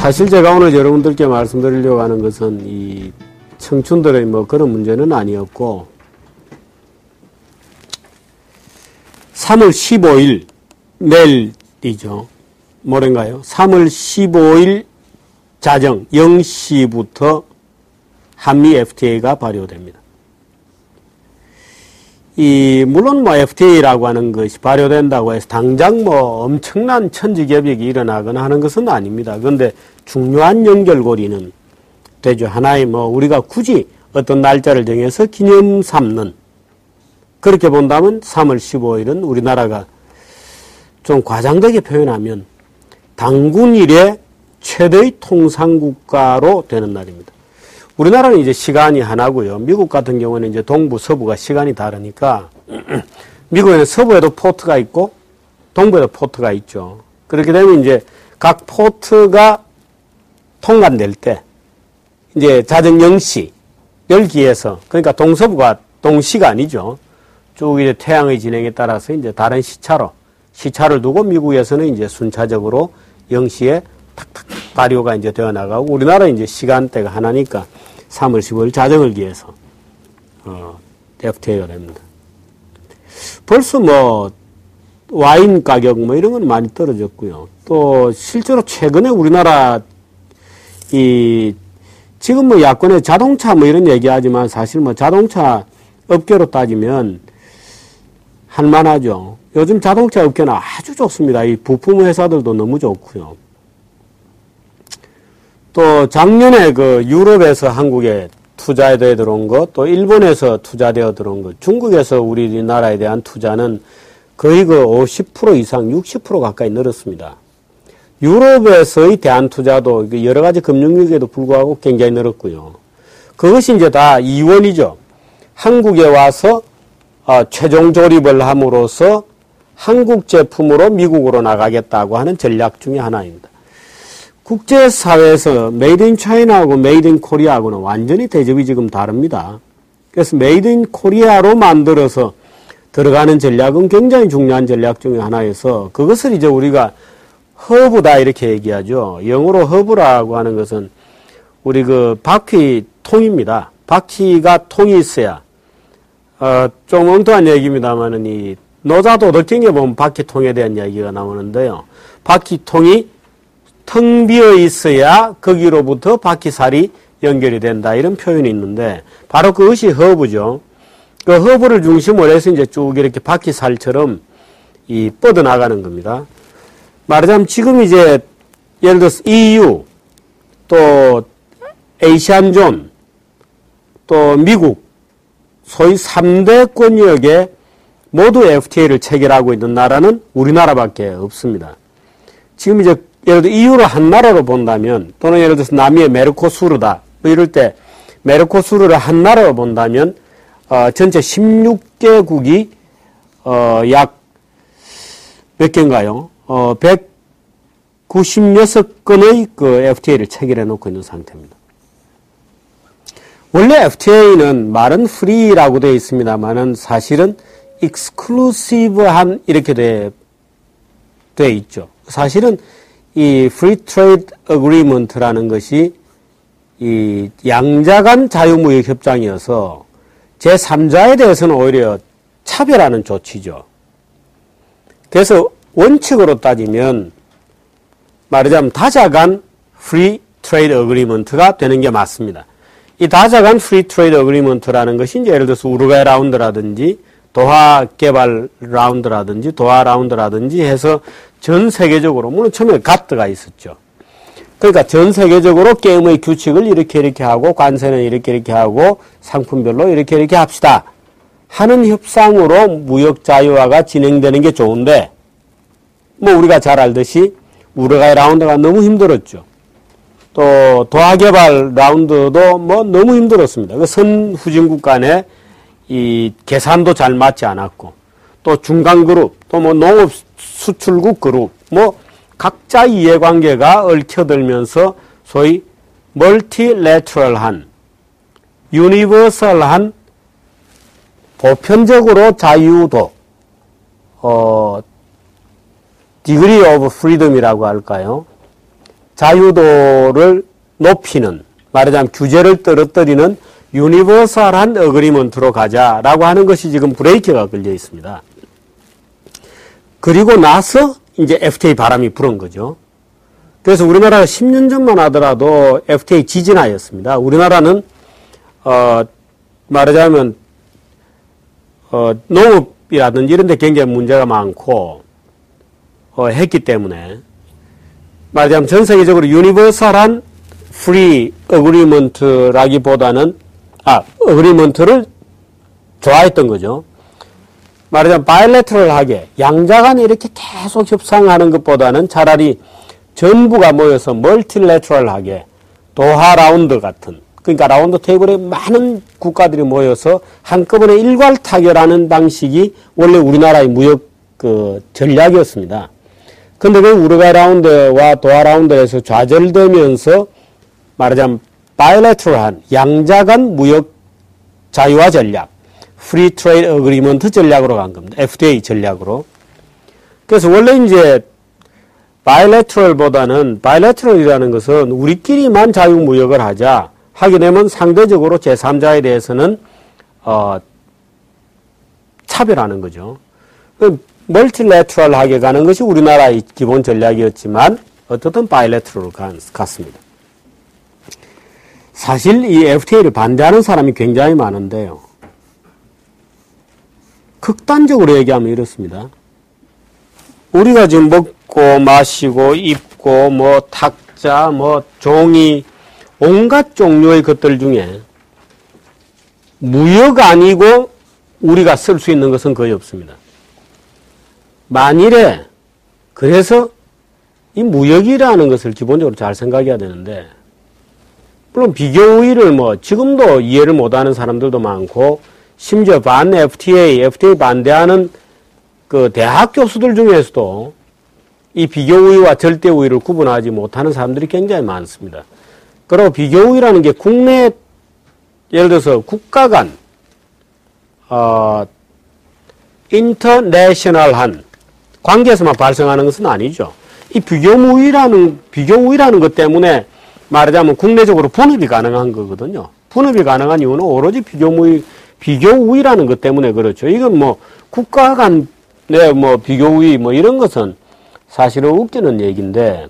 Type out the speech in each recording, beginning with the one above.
사실 제가 오늘 여러분들께 말씀드리려고 하는 것은 이 청춘들의 뭐 그런 문제는 아니었고 3월 15일 내일이죠. 뭐란가요? 3월 15일 자정 0시부터 한미 FTA가 발효됩니다. 물론 뭐 FTA라고 하는 것이 발효된다고 해서 당장 뭐 엄청난 천지개벽이 일어나거나 하는 것은 아닙니다. 그런데 중요한 연결고리는 되죠. 하나의 뭐 우리가 굳이 어떤 날짜를 정해서 기념 삼는, 그렇게 본다면 3월 15일은 우리나라가 좀 과장되게 표현하면 당군 이래 최대의 통상국가로 되는 날입니다. 우리나라는 이제 시간이 하나고요. 미국 같은 경우는 이제 동부, 서부가 시간이 다르니까 미국에는 서부에도 포트가 있고 동부에도 포트가 있죠. 그렇게 되면 이제 각 포트가 통관될 때 이제 자정 0시, 열기에서, 그러니까 동서부가 동시간이죠. 쭉 이제 태양의 진행에 따라서 이제 다른 시차를 두고 미국에서는 이제 순차적으로 0시에 탁탁 발효가 이제 되어 나가고, 우리나라는 이제 시간대가 하나니까 3월 15일 자정을 기해서 FTA가 됩니다. 벌써 뭐 와인 가격 뭐 이런 건 많이 떨어졌고요. 또 실제로 최근에 우리나라 지금 뭐 야권에 자동차 뭐 이런 얘기하지만 사실 뭐 자동차 업계로 따지면 할만하죠. 요즘 자동차 업계는 아주 좋습니다. 이 부품 회사들도 너무 좋고요. 또 작년에 그 유럽에서 한국에 투자되어 들어온 것, 또 일본에서 투자되어 들어온 것, 중국에서 우리나라에 대한 투자는 거의 그 50% 이상, 60% 가까이 늘었습니다. 유럽에서의 대한 투자도 여러 가지 금융위기에도 불구하고 굉장히 늘었고요. 그것이 이제 다 이원이죠. 한국에 와서 최종 조립을 함으로써 한국 제품으로 미국으로 나가겠다고 하는 전략 중에 하나입니다. 국제사회에서 메이드 인 차이나하고 메이드 인 코리아하고는 완전히 대접이 지금 다릅니다. 그래서 메이드 인 코리아로 만들어서 들어가는 전략은 굉장히 중요한 전략 중에 하나여서 그것을 이제 우리가 허브다 이렇게 얘기하죠. 영어로 허브라고 하는 것은 우리 그 바퀴 통입니다. 바퀴가 통이 있어야 좀 엉뚱한 얘기입니다만은 이 노자도덕경에 보면 바퀴통에 대한 이야기가 나오는데요. 바퀴통이 텅 비어 있어야 거기로부터 바퀴살이 연결이 된다 이런 표현이 있는데 바로 그것이 허브죠. 그 허브를 중심으로 해서 이제 쭉 이렇게 바퀴살처럼 뻗어나가는 겁니다. 말하자면 지금 이제 예를 들어서 EU 또 아시안존 또 미국 소위 3대 권역에 모두 FTA를 체결하고 있는 나라는 우리나라밖에 없습니다. 지금 이제 예를 들어 EU를 한 나라로 본다면 또는 예를 들어서 남미의 메르코수르다 뭐 이럴 때 메르코수르를 한 나라로 본다면 전체 16개국이 약 몇 개인가요? 196건의 그 FTA를 체결해 놓고 있는 상태입니다. 원래 FTA는 말은 free라고 되어 있습니다만은 사실은 exclusive한 이렇게 돼 있죠. 사실은 이 free trade agreement라는 것이 이 양자간 자유무역 협정이어서 제3자에 대해서는 오히려 차별하는 조치죠. 그래서 원칙으로 따지면 말하자면 다자간 free trade agreement가 되는 게 맞습니다. 이 다자간 free trade agreement라는 것이 이제 예를 들어서 우루과이 라운드라든지 도하 개발 라운드라든지 도하 라운드라든지 해서 전 세계적으로 물론 처음에 가트가 있었죠. 그러니까 전 세계적으로 게임의 규칙을 이렇게 하고 관세는 이렇게 하고 상품별로 이렇게 합시다 하는 협상으로 무역 자유화가 진행되는 게 좋은데 뭐 우리가 잘 알듯이 우루과이 라운드가 너무 힘들었죠. 또 도하 개발 라운드도 뭐 너무 힘들었습니다. 그 선후진국 간에 이 계산도 잘 맞지 않았고 또 중간 그룹 또 뭐 농업 수출국 그룹 뭐 각자 이해관계가 얽혀들면서 소위 멀티래터럴한 유니버설한 보편적으로 자유도 degree of freedom이라고 할까요? 자유도를 높이는, 말하자면 규제를 떨어뜨리는 유니버설한 어그리먼트로 가자라고 하는 것이 지금 브레이크가 걸려 있습니다. 그리고 나서 이제 FTA 바람이 불은 거죠. 그래서 우리나라가 10년 전만 하더라도 FTA 지진하였습니다. 우리나라는 말하자면 농업이라든지 이런 데 굉장히 문제가 많고 했기 때문에 말하자면 전 세계적으로 유니버설한 프리 어그리먼트라기보다는 어그리먼트를 좋아했던 거죠. 말하자면 바이래터럴하게 양자 간에 이렇게 계속 협상하는 것보다는 차라리 전부가 모여서 멀티래터럴하게 도하 라운드 같은, 그러니까 라운드 테이블에 많은 국가들이 모여서 한꺼번에 일괄 타결하는 방식이 원래 우리나라의 무역 전략이었습니다. 근데 그 우루과이 라운드와 도하 라운드에서 좌절되면서 말하자면 바이래터럴한 양자 간 무역 자유화 전략, 프리 트레이드 어그리먼트 전략으로 간 겁니다. FTA 전략으로. 그래서 원래 이제 바이래터럴이라는 것은 우리끼리만 자유무역을 하게 되면 상대적으로 제3자에 대해서는 차별하는 거죠. 멀티래터럴하게 가는 것이 우리나라의 기본 전략이었지만 어떻든 바이래터럴로 갔습니다. 사실 이 FTA를 반대하는 사람이 굉장히 많은데요. 극단적으로 얘기하면 이렇습니다. 우리가 지금 먹고 마시고 입고 뭐 탁자 뭐 종이 온갖 종류의 것들 중에 무역 아니고 우리가 쓸 수 있는 것은 거의 없습니다. 만일에 그래서 이 무역이라는 것을 기본적으로 잘 생각해야 되는데, 물론 비교우위를 지금도 이해를 못하는 사람들도 많고, 심지어 FTA 반대하는 그 대학 교수들 중에서도 이 비교우위와 절대우위를 구분하지 못하는 사람들이 굉장히 많습니다. 그리고 비교우위라는 게 국내, 예를 들어서 국가 간, 인터내셔널한 관계에서만 발생하는 것은 아니죠. 이 비교우위라는 것 때문에 말하자면 국내적으로 분업이 가능한 거거든요. 분업이 가능한 이유는 오로지 비교우위라는 것 때문에 그렇죠. 이건 국가 간의 비교우위 이런 것은 사실은 웃기는 얘기인데,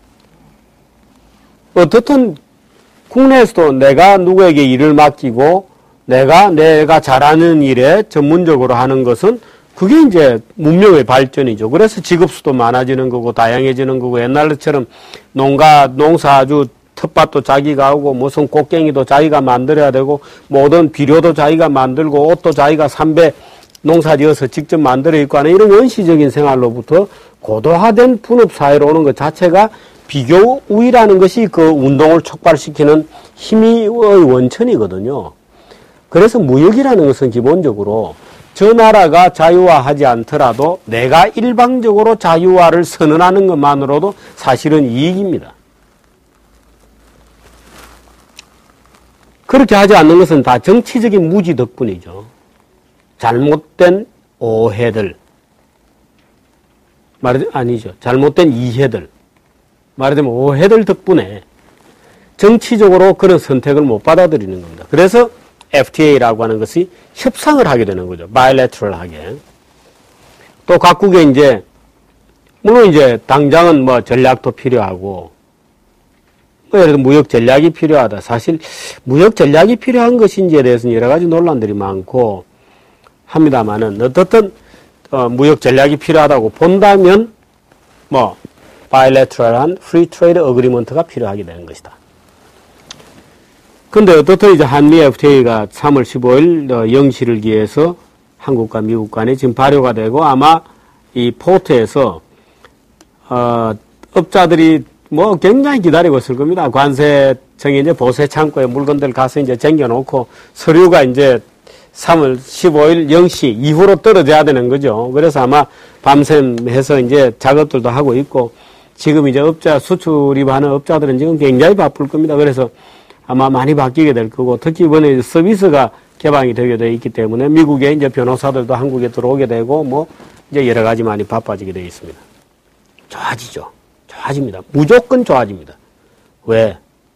어떻든 국내에서도 내가 누구에게 일을 맡기고 내가 잘하는 일에 전문적으로 하는 것은 그게 이제 문명의 발전이죠. 그래서 직업수도 많아지는 거고 다양해지는 거고, 옛날처럼 농사 아주 텃밭도 자기가 하고 무슨 곡괭이도 자기가 만들어야 되고 모든 비료도 자기가 만들고 옷도 자기가 삼배 농사지어서 직접 만들어 입고 하는 이런 원시적인 생활로부터 고도화된 분업사회로 오는 것 자체가 비교우위라는 것이 그 운동을 촉발시키는 힘의 원천이거든요. 그래서 무역이라는 것은 기본적으로 저 나라가 자유화하지 않더라도 내가 일방적으로 자유화를 선언하는 것만으로도 사실은 이익입니다. 그렇게 하지 않는 것은 다 정치적인 무지 덕분이죠. 잘못된 오해들, 잘못된 이해들, 말하자면 오해들 덕분에 정치적으로 그런 선택을 못 받아들이는 겁니다. 그래서 FTA라고 하는 것이 협상을 하게 되는 거죠. 바이래터럴하게. 또 각국에 물론 당장은 전략도 필요하고, 예를 들어 무역 전략이 필요하다. 사실 무역 전략이 필요한 것인지에 대해서는 여러 가지 논란들이 많고 합니다만은, 어떻든 무역 전략이 필요하다고 본다면 바이래터럴한 프리 트레이드 어그리먼트가 필요하게 되는 것이다. 근데 어떻든 한미 FTA가 3월 15일 영시를 기해서 한국과 미국 간에 지금 발효가 되고, 아마 이 포트에서 업자들이 굉장히 기다리고 있을 겁니다. 관세청이 보세 창고에 물건들 가서 쟁겨놓고 서류가 3월 15일 0시 이후로 떨어져야 되는 거죠. 그래서 아마 밤샘 해서 작업들도 하고 있고, 지금 수출입하는 업자들은 지금 굉장히 바쁠 겁니다. 그래서 아마 많이 바뀌게 될 거고, 특히 이번에 서비스가 개방이 되게 되어 있기 때문에 미국에 변호사들도 한국에 들어오게 되고, 여러 가지 많이 바빠지게 되어 있습니다. 좋아지죠. 좋아집니다. 무조건 좋아집니다. 왜?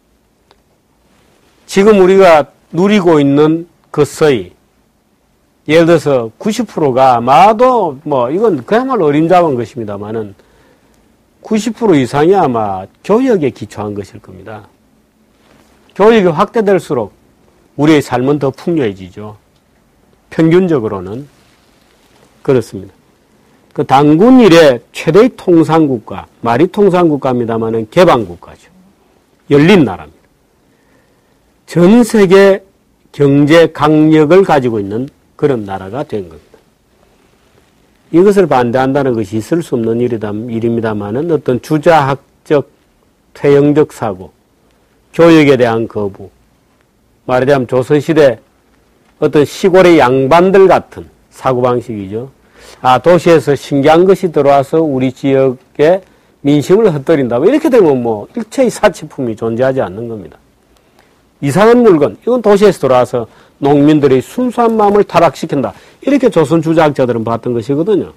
지금 우리가 누리고 있는 것의 예를 들어서 90%가 아마도 이건 그야말로 어림잡은 것입니다만은 90% 이상이 아마 교역에 기초한 것일 겁니다. 교육이 확대될수록 우리의 삶은 더 풍요해지죠. 평균적으로는 그렇습니다. 그 단군 이래 최대의 통상국가, 말이 통상국가입니다만은 개방국가죠. 열린 나라입니다. 전 세계 경제 강력을 가지고 있는 그런 나라가 된 겁니다. 이것을 반대한다는 것이 있을 수 없는 일입니다만은 어떤 주자학적, 퇴행적 사고, 교육에 대한 거부, 말하자면 조선시대 어떤 시골의 양반들 같은 사고방식이죠. 도시에서 신기한 것이 들어와서 우리 지역의 민심을 헛돌린다. 이렇게 되면 일체의 사치품이 존재하지 않는 겁니다. 이상한 물건, 이건 도시에서 들어와서 농민들의 순수한 마음을 타락시킨다. 이렇게 조선 주자학자들은 봤던 것이거든요.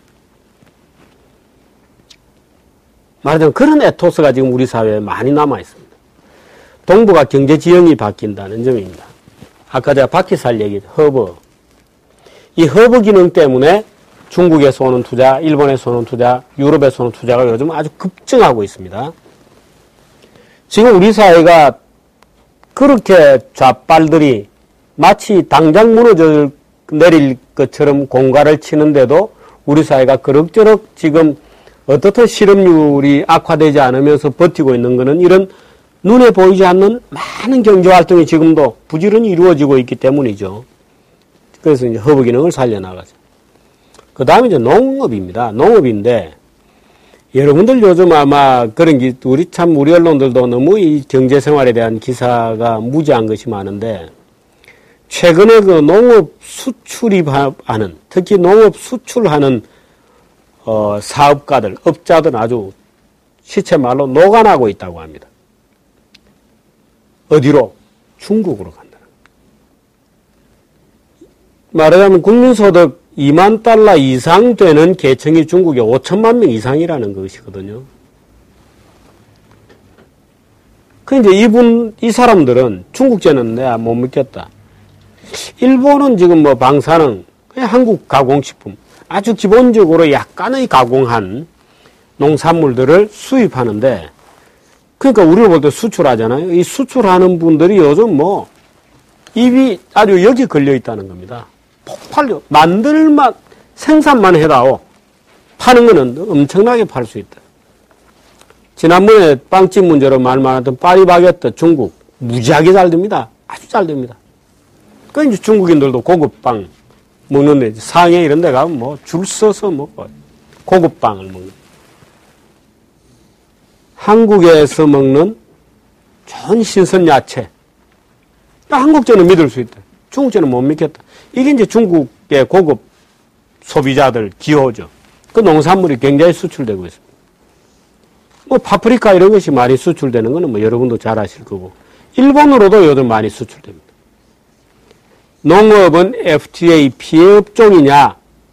말하자면 그런 에토스가 지금 우리 사회에 많이 남아 있습니다. 동북아 경제 지형이 바뀐다는 점입니다. 아까 제가 바퀴살 얘기, 허브. 이 허브 기능 때문에 중국에서 오는 투자, 일본에서 오는 투자, 유럽에서 오는 투자가 요즘 아주 급증하고 있습니다. 지금 우리 사회가 그렇게 좌빨들이 마치 당장 무너져 내릴 것처럼 공갈을 치는데도 우리 사회가 그럭저럭 지금 어떻든 실업률이 악화되지 않으면서 버티고 있는 것은 이런 눈에 보이지 않는 많은 경제활동이 지금도 부지런히 이루어지고 있기 때문이죠. 그래서 이제 허브 기능을 살려나가죠. 그 다음에 이제 농업입니다. 농업인데, 여러분들 요즘 아마 그런 우리 언론들도 너무 이 경제 생활에 대한 기사가 무지한 것이 많은데, 최근에 그 농업 수출입하는, 특히 농업 수출하는, 사업가들, 업자들 아주 시체말로 노간하고 있다고 합니다. 어디로? 중국으로 간다. 말하자면 국민소득 2만 달러 이상 되는 계층이 중국에 5천만 명 이상이라는 것이거든요. 이제 이 사람들은 중국제는 내가 못 믿겠다. 일본은 지금 방사능, 그냥 한국 가공식품, 아주 기본적으로 약간의 가공한 농산물들을 수입하는데, 그러니까 우리를 볼 때 수출하잖아요. 이 수출하는 분들이 요즘 입이 아주 여기 걸려 있다는 겁니다. 폭발력, 생산만 해다오. 파는 거는 엄청나게 팔 수 있다. 지난번에 빵집 문제로 말 많았던 파리바게뜨 중국, 무지하게 잘 됩니다. 아주 잘 됩니다. 이제 중국인들도 고급 빵 먹는데, 상해 이런 데 가면 줄 서서 고급 빵을 먹는. 한국에서 먹는 좋은 신선 야채. 한국제는 믿을 수 있다. 중국제는 못 믿겠다. 이게 이제 중국의 고급 소비자들 기호죠. 그 농산물이 굉장히 수출되고 있습니다. 파프리카 이런 것이 많이 수출되는 거는 여러분도 잘 아실 거고, 일본으로도 요즘 많이 수출됩니다. 농업은 FTA 피해 업종이냐?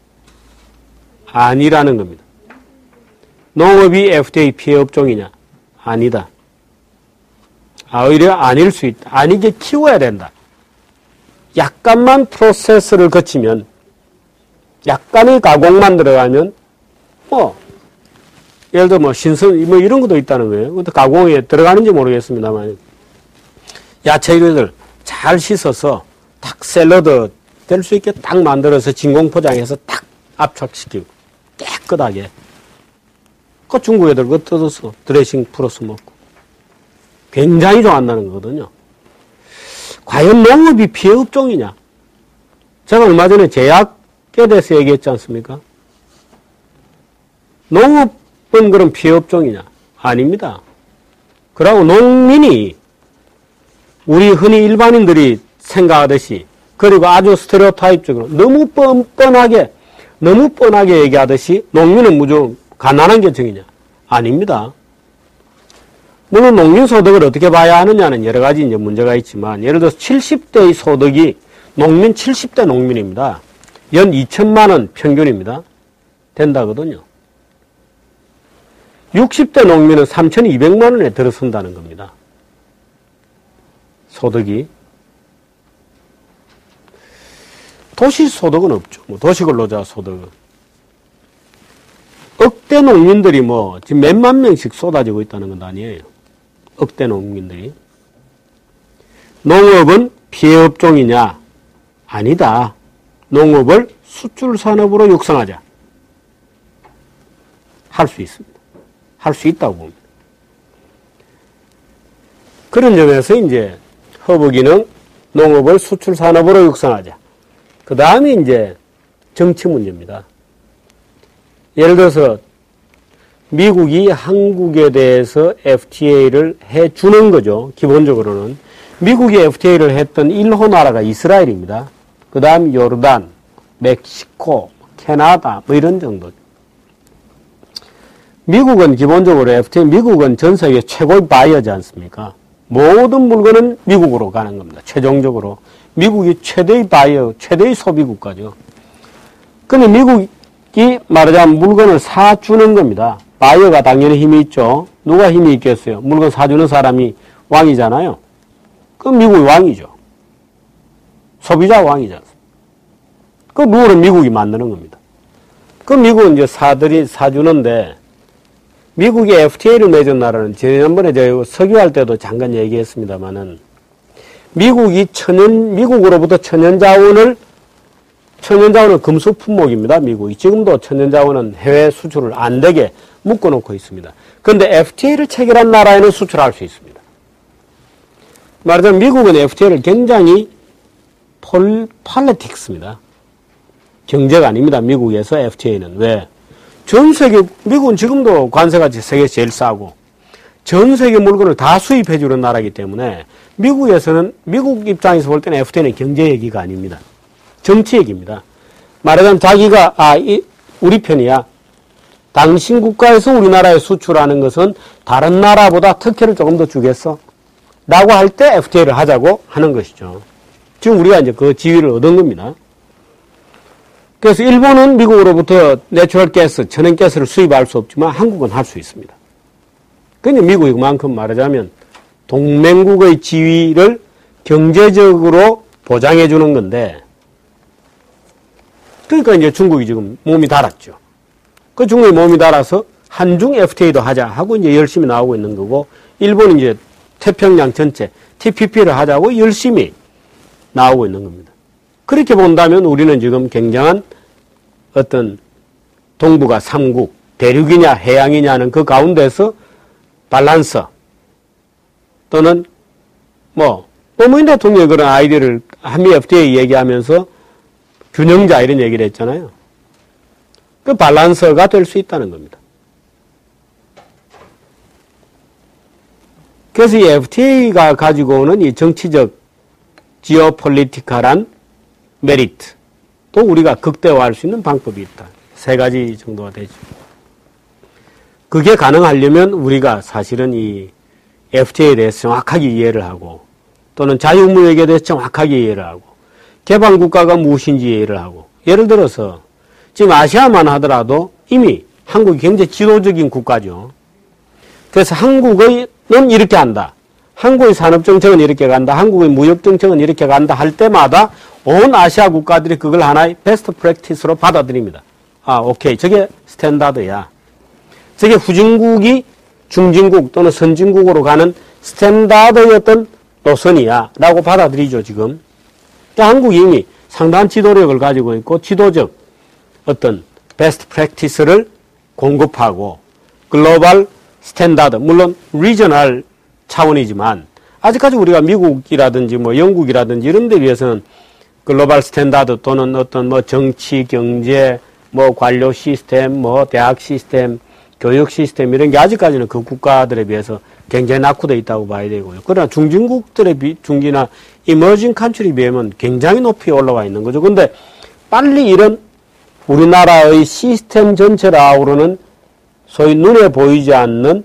아니라는 겁니다. 농업이 FTA 피해 업종이냐? 아니다. 오히려 아닐 수 있다. 아니게 키워야 된다. 약간만 프로세스를 거치면, 약간의 가공만 들어가면, 예를 들어 신선, 이런 것도 있다는 거예요. 그것도 가공에 들어가는지 모르겠습니다만, 야채 이런 잘 씻어서 딱 샐러드 될 수 있게 딱 만들어서 진공 포장해서 딱 압착시키고, 깨끗하게. 그 중국 애들 그거 뜯어서 드레싱 풀어서 먹고. 굉장히 좋아한다는 거거든요. 과연 농업이 피해 업종이냐? 제가 얼마 전에 제약에 대해서 얘기했지 않습니까? 농업은 그럼 피해 업종이냐? 아닙니다. 그러고 농민이 우리 흔히 일반인들이 생각하듯이, 그리고 아주 스테레오타입적으로 너무 뻔하게 얘기하듯이 농민은 무조건 가난한 계층이냐? 아닙니다. 물론 농민 소득을 어떻게 봐야 하느냐는 여러 가지 이제 문제가 있지만, 예를 들어서 70대의 소득이 농민 70대 농민입니다. 연 2천만 원 평균입니다. 된다거든요. 60대 농민은 3,200만 원에 들어선다는 겁니다. 소득이. 도시 소득은 없죠. 뭐 도시근로자 소득은. 억대 농민들이 뭐 지금 몇만 명씩 쏟아지고 있다는 건 아니에요. 억대 농민들이. 농업은 피해업종이냐? 아니다. 농업을 수출산업으로 육성하자. 할 수 있습니다. 할 수 있다고 봅니다. 그런 점에서 이제 허브기능 농업을 수출산업으로 육성하자. 그 다음에 이제 정치 문제입니다. 예를 들어서 미국이 한국에 대해서 FTA를 해주는 거죠. 기본적으로는. 미국이 FTA를 했던 1호 나라가 이스라엘입니다. 그 다음 요르단, 멕시코, 캐나다 뭐 이런 정도. 미국은 기본적으로 FTA, 미국은 전 세계 최고의 바이어지 않습니까? 모든 물건은 미국으로 가는 겁니다. 최종적으로. 미국이 최대의 바이어, 최대의 소비 국가죠. 근데 미국이 말하자면 물건을 사주는 겁니다. 바이어가 당연히 힘이 있죠. 누가 힘이 있겠어요? 물건 사주는 사람이 왕이잖아요. 그럼 미국이 왕이죠. 소비자 왕이지 않습니까? 그 룰은 미국이 만드는 겁니다. 그 미국은 이제 사주는데, 미국이 FTA를 맺은 나라는 지난번에 제가 석유할 때도 잠깐 얘기했습니다만은, 미국으로부터 천연자원은 금수 품목입니다. 미국이. 지금도 천연자원은 해외 수출을 안 되게 묶어놓고 있습니다. 그런데 FTA를 체결한 나라에는 수출할 수 있습니다. 말하자면 미국은 FTA를 굉장히 폴리틱스입니다. 경제가 아닙니다. 미국에서 FTA는. 왜? 전 세계, 미국은 지금도 관세가 세계 제일 싸고 전 세계 물건을 다 수입해 주는 나라이기 때문에 미국에서는, 미국 입장에서 볼 때는 FTA는 경제 얘기가 아닙니다. 정치 얘기입니다. 말하자면 자기가, 우리 편이야. 당신 국가에서 우리나라에 수출하는 것은 다른 나라보다 특혜를 조금 더 주겠어. 라고 할 때 FTA를 하자고 하는 것이죠. 지금 우리가 이제 그 지위를 얻은 겁니다. 그래서 일본은 미국으로부터 내추럴 가스, 천연가스를 수입할 수 없지만 한국은 할 수 있습니다. 근데 미국이 그만큼 말하자면 동맹국의 지위를 경제적으로 보장해 주는 건데, 그러니까 이제 중국이 지금 몸이 달았죠. 그 중국이 몸이 달아서 한중 FTA도 하자 하고 이제 열심히 나오고 있는 거고, 일본은 이제 태평양 전체 TPP를 하자고 열심히 나오고 있는 겁니다. 그렇게 본다면 우리는 지금 굉장한 어떤 동북아 3국, 대륙이냐 해양이냐는 그 가운데서 밸런스 또는 노무현 대통령이 그런 아이디어를 한미 FTA 얘기하면서 균형자 이런 얘기를 했잖아요. 그 밸런스가 될 수 있다는 겁니다. 그래서 이 FTA가 가지고 오는 이 정치적 지오폴리티컬한 메리트, 또 우리가 극대화할 수 있는 방법이 있다. 3가지 정도가 되죠. 그게 가능하려면 우리가 사실은 이 FTA에 대해서 정확하게 이해를 하고, 또는 자유무역에 대해서 정확하게 이해를 하고, 개발국가가 무엇인지 이해를 하고, 예를 들어서 지금 아시아만 하더라도 이미 한국이 굉장히 지도적인 국가죠. 그래서 한국은 이렇게 한다. 한국의 산업정책은 이렇게 간다. 한국의 무역정책은 이렇게 간다 할 때마다 온 아시아 국가들이 그걸 하나의 베스트 프랙티스로 받아들입니다. 오케이. 저게 스탠다드야. 저게 후진국이 중진국 또는 선진국으로 가는 스탠다드의 어떤 노선이야. 라고 받아들이죠, 지금. 그러니까 한국이 이미 상당한 지도력을 가지고 있고, 지도적 어떤 베스트 프랙티스를 공급하고, 글로벌 스탠다드, 물론 리저널 차원이지만, 아직까지 우리가 미국이라든지 영국이라든지 이런 데 비해서는 글로벌 스탠다드 또는 어떤 정치, 경제, 관료 시스템, 대학 시스템, 교육 시스템 이런 게 아직까지는 그 국가들에 비해서 굉장히 낙후되어 있다고 봐야 되고요. 그러나 중기나 이머징 컨트리에 비하면 굉장히 높이 올라와 있는 거죠. 근데 빨리 이런 우리나라의 시스템 전체를 아우르는 소위 눈에 보이지 않는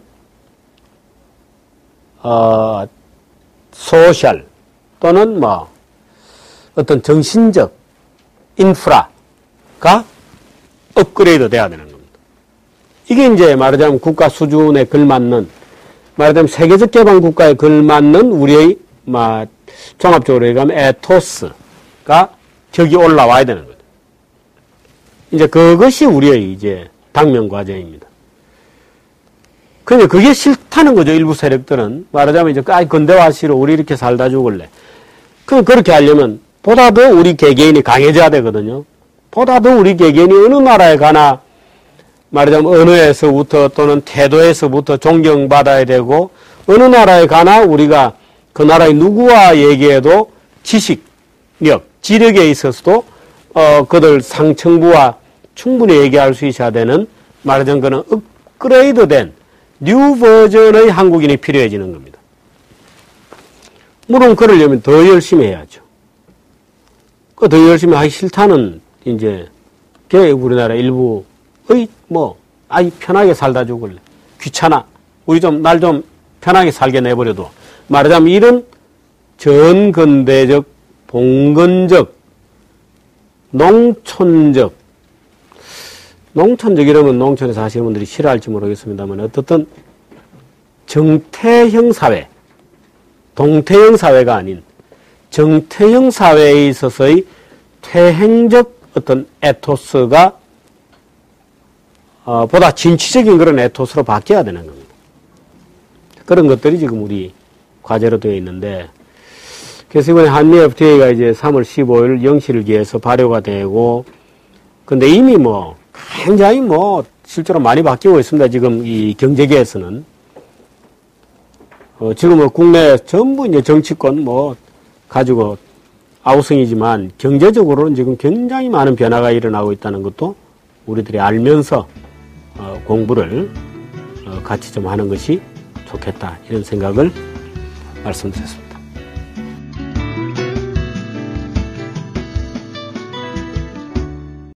소셜 또는 어떤 정신적 인프라가 업그레이드 돼야 되는 겁니다. 이게 이제 말하자면 국가 수준에 걸맞는, 말하자면 세계적 개방 국가에 걸맞는 우리의 종합적으로 얘기하면 에토스가 저기 올라와야 되는 거죠. 이제 그것이 우리의 이제 당면 과제입니다. 근데 그게 싫다는 거죠. 일부 세력들은 말하자면 이제 근대화시로 우리 이렇게 살다 죽을래. 그럼 그렇게 하려면 보다 더 우리 개개인이 강해져야 되거든요. 보다 더 우리 개개인이 어느 나라에 가나 말하자면 언어에서부터 또는 태도에서부터 존경받아야 되고, 어느 나라에 가나 우리가 그 나라의 누구와 얘기해도 지식력, 지력에 있어서도 그들 상층부와 충분히 얘기할 수 있어야 되는, 말하자면 그는 업그레이드된 뉴 버전의 한국인이 필요해지는 겁니다. 물론 그러려면 더 열심히 해야죠. 더 열심히 하기 싫다는 이제 우리나라 일부의 아이 편하게 살다 죽을래. 귀찮아. 우리 날 좀 편하게 살게 내버려둬. 말하자면 이런 전근대적, 봉건적, 농촌적 이러면 농촌에 사시는 분들이 싫어할지 모르겠습니다만 어떻든 정태형 사회, 동태형 사회가 아닌 정태형 사회에 있어서의 퇴행적 어떤 에토스가 보다 진취적인 그런 에토스로 바뀌어야 되는 겁니다. 그런 것들이 지금 우리 과제로 되어 있는데, 그래서 이번에 한미 FTA가 이제 3월 15일 0시를 기해서 발효가 되고, 근데 이미 굉장히 실제로 많이 바뀌고 있습니다. 지금 이 경제계에서는. 지금 국내 전부 이제 정치권 가지고 아우성이지만 경제적으로는 지금 굉장히 많은 변화가 일어나고 있다는 것도 우리들이 알면서 공부를 같이 좀 하는 것이 좋겠다, 이런 생각을 말씀드렸습니다.